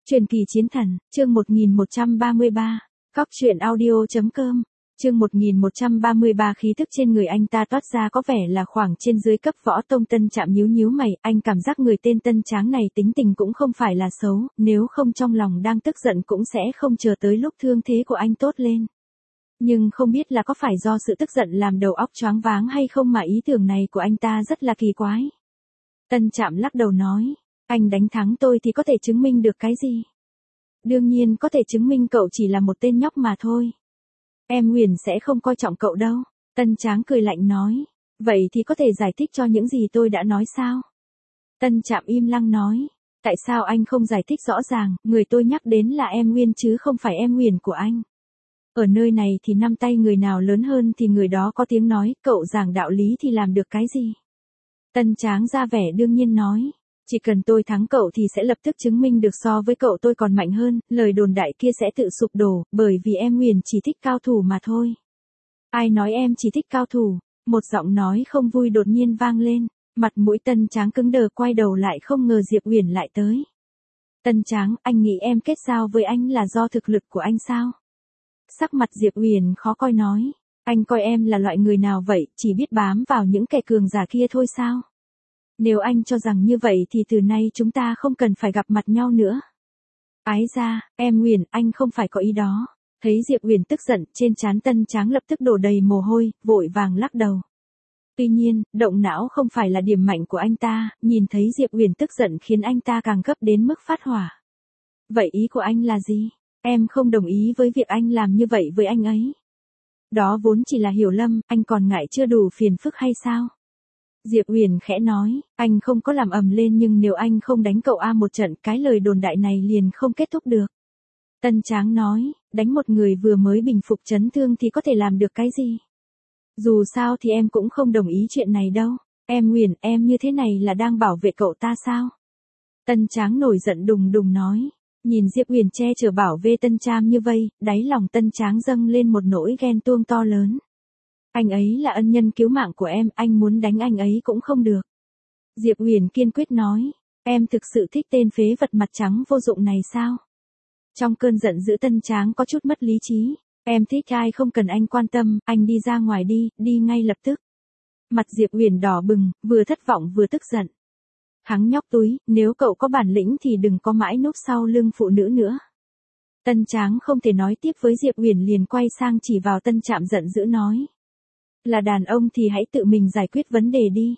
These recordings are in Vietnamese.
Truyền kỳ chiến thần, chương 1133, Cóc truyện audio.com, chương 1133 khí thức trên người anh ta toát ra có vẻ là khoảng trên dưới cấp võ tông. Tân Trạm nhíu nhíu mày, anh cảm giác người tên Tân Tráng này tính tình cũng không phải là xấu, nếu không trong lòng đang tức giận cũng sẽ không chờ tới lúc thương thế của anh tốt lên. Nhưng không biết là có phải do sự tức giận làm đầu óc choáng váng hay không mà ý tưởng này của anh ta rất là kỳ quái. Tân Trạm lắc đầu nói, anh đánh thắng tôi thì có thể chứng minh được cái gì? Đương nhiên có thể chứng minh cậu chỉ là một tên nhóc mà thôi. Em Nguyền sẽ không coi trọng cậu đâu. Tân Tráng cười lạnh nói, vậy thì có thể giải thích cho những gì tôi đã nói sao? Tân Trạm im lặng nói, tại sao anh không giải thích rõ ràng, người tôi nhắc đến là em Nguyên chứ không phải em Nguyền của anh. Ở nơi này thì năm tay người nào lớn hơn thì người đó có tiếng nói, cậu giảng đạo lý thì làm được cái gì? Tân Tráng ra vẻ đương nhiên nói, chỉ cần tôi thắng cậu thì sẽ lập tức chứng minh được so với cậu tôi còn mạnh hơn, lời đồn đại kia sẽ tự sụp đổ, bởi vì em Nguyền chỉ thích cao thủ mà thôi. Ai nói em chỉ thích cao thủ? Một giọng nói không vui đột nhiên vang lên, mặt mũi Tân Tráng cứng đờ, quay đầu lại không ngờ Diệp Uyển lại tới. Tân Tráng, anh nghĩ em kết giao với anh là do thực lực của anh sao? Sắc mặt Diệp Uyển khó coi nói, anh coi em là loại người nào vậy, chỉ biết bám vào những kẻ cường giả kia thôi sao? Nếu anh cho rằng như vậy thì từ nay chúng ta không cần phải gặp mặt nhau nữa. Ái ra, em Nguyền, anh không phải có ý đó. Thấy Diệp Uyển tức giận, trên trán Tân Tráng lập tức đổ đầy mồ hôi, vội vàng lắc đầu. Tuy nhiên, động não không phải là điểm mạnh của anh ta, nhìn thấy Diệp Uyển tức giận khiến anh ta càng gấp đến mức phát hỏa. Vậy ý của anh là gì? Em không đồng ý với việc anh làm như vậy với anh ấy. Đó vốn chỉ là hiểu lầm, anh còn ngại chưa đủ phiền phức hay sao? Diệp Uyển khẽ nói, anh không có làm ầm lên nhưng nếu anh không đánh cậu một trận, cái lời đồn đại này liền không kết thúc được. Tân Tráng nói, đánh một người vừa mới bình phục chấn thương thì có thể làm được cái gì? Dù sao thì em cũng không đồng ý chuyện này đâu. Em Nguyền, em như thế này là đang bảo vệ cậu ta sao? Tân Tráng nổi giận đùng đùng nói. Nhìn Diệp Uyển che chở bảo vệ Tân Trạm như vây, đáy lòng Tân Tráng dâng lên một nỗi ghen tuông to lớn. Anh ấy là ân nhân cứu mạng của em, anh muốn đánh anh ấy cũng không được. Diệp Uyển kiên quyết nói, em thực sự thích tên phế vật mặt trắng vô dụng này sao? Trong cơn giận dữ Tân Tráng có chút mất lý trí, em thích ai không cần anh quan tâm, anh đi ra ngoài đi, đi ngay lập tức. Mặt Diệp Uyển đỏ bừng, vừa thất vọng vừa tức giận. Thằng nhóc túi, nếu cậu có bản lĩnh thì đừng có mãi núp sau lưng phụ nữ nữa. Tân Tráng không thể nói tiếp với Diệp Uyển liền quay sang chỉ vào Tân Trạm giận dữ nói. Là đàn ông thì hãy tự mình giải quyết vấn đề đi.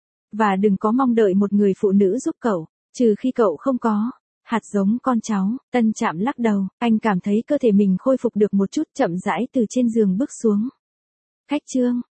Và đừng có mong đợi một người phụ nữ giúp cậu, trừ khi cậu không có hạt giống con cháu. Tân Trạm lắc đầu, anh cảm thấy cơ thể mình khôi phục được một chút, chậm rãi từ trên giường bước xuống. Khách trương,